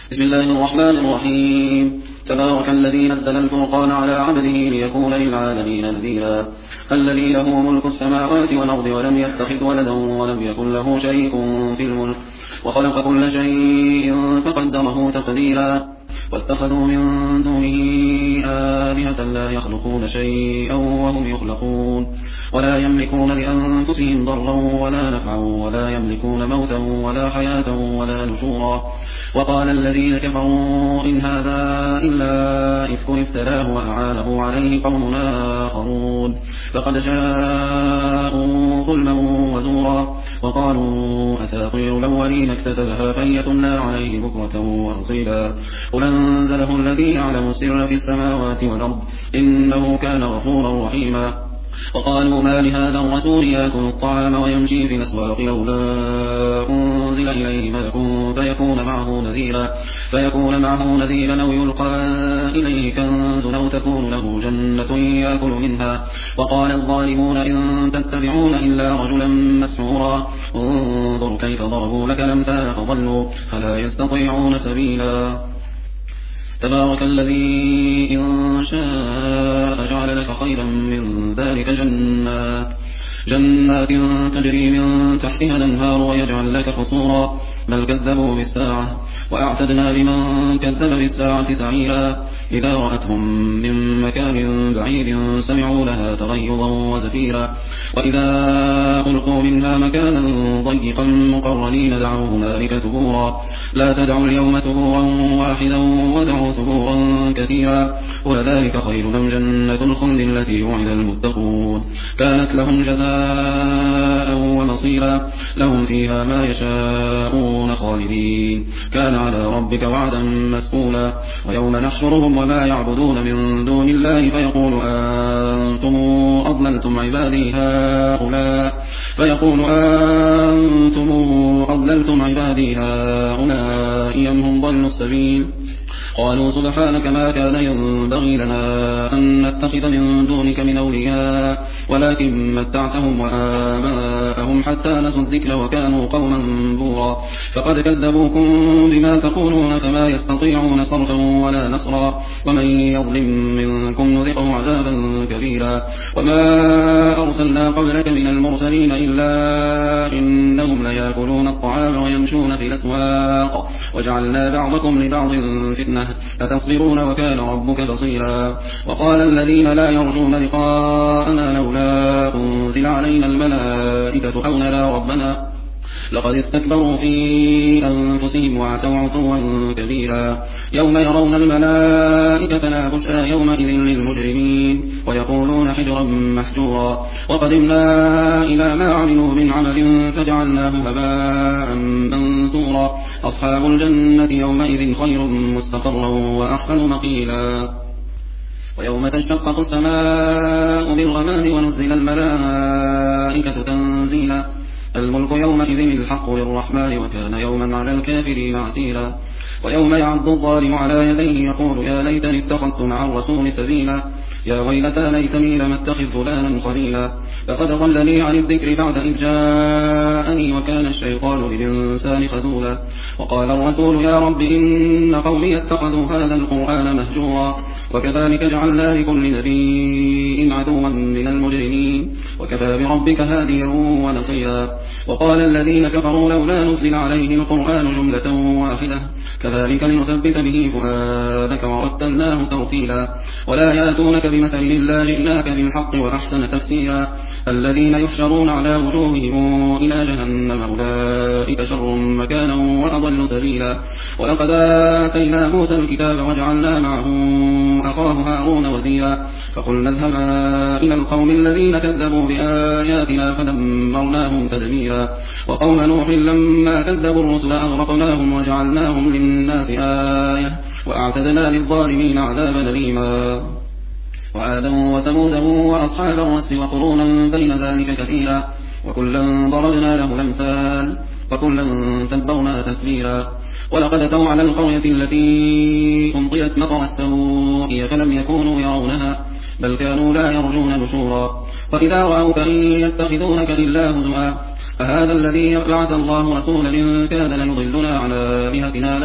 بسم الله الرحمن الرحيم. تبارك الذي نزل الفرقان على عبده ليكون للعالمين نذيرا. الذي له ملك السماوات والأرض ولم يتخذ ولدا ولم يكن له شريك في الملك وخلق كل شيء فقدره تقديرا. واتخذوا من دونه آلهة لا يخلقون شيئا وهم يخلقون ولا يملكون لأنفسهم ضرا ولا نفعا ولا يملكون موتا ولا حياة ولا نشورا. وقال الذين كفروا إن هذا إلا إفك افتراه وأعانه عليه قوم آخرون فقد جاءوا ظلما وزورا. وقالوا أساطير الأولين اكتتبها فليتملى عليه بكرة وأصيلا. قل أنزله الذي يعلم السر في السماوات والأرض إنه كان غفورا رحيما. وقالوا ما لهذا الرسول يأكل الطعام ويمشي في الأسواق لولا أنزل إليه ملك فيكون معه نذيرا أو يلقى إليه كنز أو تكون له جنة يأكل منها. وقال الظالمون إن تتبعون إلا رجلا مسحورا. انظر كيف ضربوا لك الأمثال فضلوا فلا يستطيعون سبيلا. تبارك الذي إن شاء جعل لك خيرا من ذلك جنات تجري من تحتها الأنهار ويجعل لك قصورا. بل كذبوا بالساعة وأعتدنا لمن كذب بالساعة سعيرا. إذا رأتهم من مكان بعيد سمعوا لها تغيظا وزفيرا. وإذا ألقوا منها مكانا ضيقا مقرنين دعوا هنالك ثبورا. لا تدعوا اليوم ثبورا واحدا ودعوا ثبورا كثيرا. ولذلك خير أم جنة الخلد التي وعد المتقون كانت لهم جزاء ومصيرا. لهم فيها ما يشاءون خالدين كان على ربك وعدا مسئولا. ويوم نحشرهم وما يعبدون من دون الله فيقول أنتم أضللتم عبادي هؤلاء أم هم ضلوا السبيل. قالوا سبحانك ما كان ينبغي لنا أن نتخذ من دونك من أولياء ولكن متعتهم وآباءهم حتى نسوا الذكر وكانوا قوما بورا. فقد كذبوكم بما تقولون فما يستطيعون صرفا ولا نصرا. ومن يظلم منكم نذقه عذابا كبيرا. وما أرسلنا قبلك من المرسلين إلا إنهم ليأكلون الطعام ويمشون في الأسواق وجعلنا بعضكم لبعض فتنة أتصبرون وكان ربك بصيرا. وقال الذين لا يرجون لقاءنا لولا أنزل علينا الملائكة أو نرى ربنا لقد استكبروا في أنفسهم وعتوا عتوا كبيرا. يوم يرون الملائكة لا بشرى يومئذ للمجرمين ويقولون حجرا محجورا. وقدمنا إلى ما عملوا من عمل فجعلناه هباء منثورا. أصحاب الجنة يومئذ خير مستقرا وأحسن مقيلا. ويوم تشقق السماء بالغمام ونزل الملائكة تنزيلا. الملك يومئذ الحق للرحمن وكان يوما على الكافرين عسيرا. ويوم يعض الظالم على يديه يقول يا ليتني اتخذت مع الرسول سبيلا. يا ويلتى ليتني لم اتخذ فلانا خليلا لقد ضلني عن الذكر بعد إذ جاءني وكان الشيطان للإنسان خذولا. وقال الرسول يا رب إن قومي اتخذوا هذا القرآن مهجورا. وكذلك جعلنا لكل نبي عدوا من المجرمين وكفى بربك هاديا ونصيرا. وقال الذين كفروا لولا نزل عليه القرآن جملة واحدة كذلك لنثبت به فؤادك ورتلناه ترتيلا. ولا يأتونك بمثل إلا جئناك بالحق وأحسن تفسيرا. الذين يحشرون على وجوههم إلى جهنم أولئك شر مكانا وأضل سبيلا. ولقد آتينا موسى الكتاب وجعلنا معه أخاه هارون وزيرا. فقلنا اذهبا إلى القوم الذين كذبوا بآياتنا فدمرناهم تدميرا. وقوم نوح لما كذبوا الرسل أغرقناهم وجعلناهم للناس آية وأعتدنا للظالمين عذابا أليما. وعادا وثمودا وأصحاب الرس وقرونا بين ذلك كثيرا. وكلا ضربنا له الأمثال وكلا تبرنا تتبيرا. ولقد أتوا على القرية التي أمطرت مطر السوء فلم يكونوا يرونها بل كانوا لا يرجون نشورا. وإذا رأوك إن يتخذونك إلا هزوا أهذا الذي بعث الله رسولا إن كان ليضلنا على آلهتنا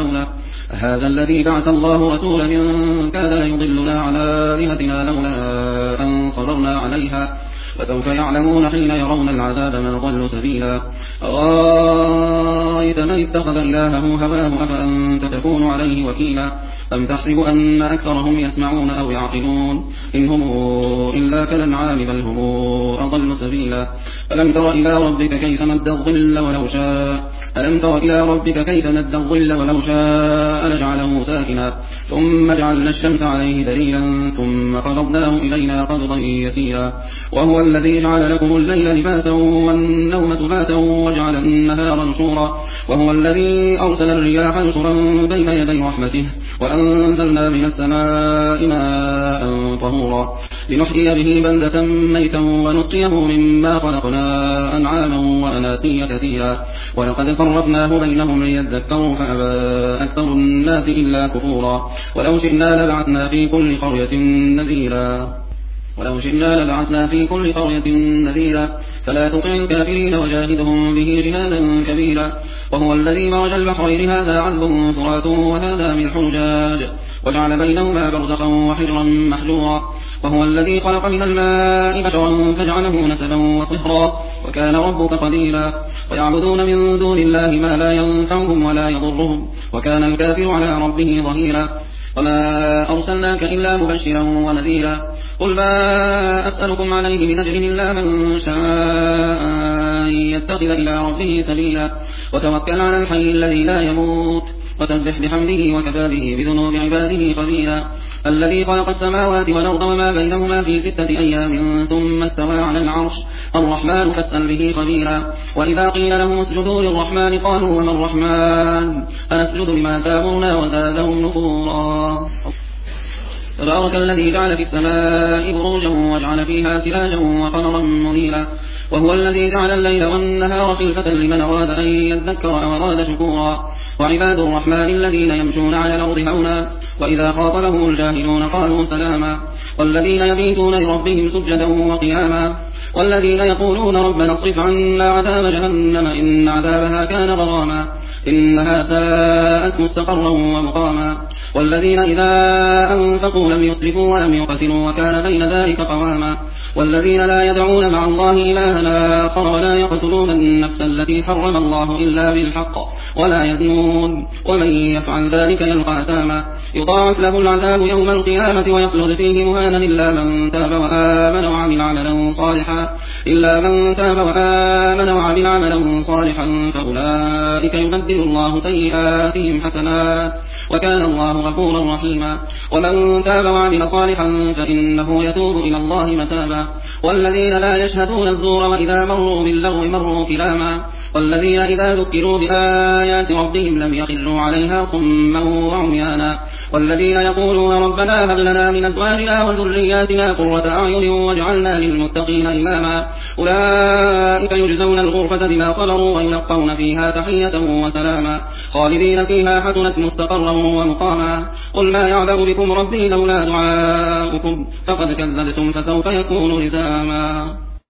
هذا الذي بعث الله رسولا إن كاد ليضلنا على آلهتنا لولا أن صبرنا عليها فسوف يعلمون حين يرون العذاب من ضل سبيلا أرأيت من اتخذ إلهه هواه أفأنت تكون عليه وكيلا أم تحسب أن أكثرهم يسمعون أو يعقلون إن هم إلا كالأنعام بل هم أضل سبيلا ألم تر إلى ربك كيف مد الظل ولو شاء ألم تر إلى ربك كيف مد الظل ولو شاء لجعله ساكنا ثم جعلنا الشمس عليه دليلا ثم قبضناه إلينا قبضا يسيرا وهو الذي جعل لكم الليل لباسا والنوم سباتا وجعل النهار نشورا وهو الذي أرسل الرياح نشرا بين يدي رحمته وأنزلنا من السماء ماء طهورا لنحيي به بلدة ميتا ونسقيه مما خلقنا أنعاما وأناسيا كثيرا ولقد صرفناه بينهم ليذكروا فأبى أكثر الناس إلا كفورا ولو شئنا لبعثنا في كل قرية نذيرا فلا تطع الكافرين وجاهدهم به جهادا كبيرا وهو الذي مرج البحرين هذا عذب فرات وهذا ملح أجاج وجعل بينهما برزخا وحجرا محجورا وهو الذي خلق من الماء بشرا فجعله نسبا وصهرا وكان ربك قديرا ويعبدون من دون الله ما لا ينفعهم ولا يضرهم وكان الكافر على ربه ظهيرا وما أرسلناك إلا مبشرا ونذيرا قل ما أسألكم عليه من أجر إلا من شاء يتخذ إلى ربه سبيلا وتوكل على الحي الذي لا يموت وسبح بحمده وكفى به بذنوب عباده خبيرا الذي خلق السماوات والأرض وما بينهما في 6 أيام ثم استوى على العرش الرحمن فاسأل به خبيرا وإذا قيل لهم اسجدوا للرحمن قالوا وما الرحمن أنسجد لما تأمرنا وزادهم نفورا تبارك الذي جعل في السماء بروجا وجعل فيها سراجا وقمرا منيرا وهو الذي جعل الليل والنهار خلفة لمن أراد أن يذكر أو أراد شكورا وعباد الرحمن الذين يمشون على الأرض هونا وإذا خاطبهم الجاهلون قالوا سلاما والذين يبيتون لربهم سجدا وقياما والذين يقولون ربنا اصرف عنا عذاب جهنم إن عذابها كان غراما إنها ساءت مستقرا ومقاما والذين إذا أنفقوا لم يسرفوا ولم يقتروا وكان بين ذلك قواما والذين لا يدعون مع الله إلها آخر ولا يقتلون النفس التي حرم الله إلا بالحق ولا يزنون ومن يفعل ذلك يلقى أثاما يضاعف له العذاب يوم القيامة ويخلد فيه مهانا إلا من تاب وآمن وعمل عملا صالحا فأولئك يبدل الله سيئاتهم حسنات وكان الله غفورا رحيما ومن تاب وعمل صالحا فإنه يتوب إلى الله متابا والذين لا يشهدون الزور وإذا مروا باللغو مروا كلاما والذين إذا ذكروا بآيات ربهم لم يخروا عليها صما وعميانا والذين يقولون ربنا هب لنا من أزواجنا وذرياتنا قرة أعين واجعلنا للمتقين إماما أولئك يجزون الغرفة بما صبروا ويلقون فيها تحية وسلاما خالدين فيها حسنت مستقرا ومقاما قل ما يعبأ بكم ربي لولا دعاؤكم فقد كذبتم فسوف يكون لزاما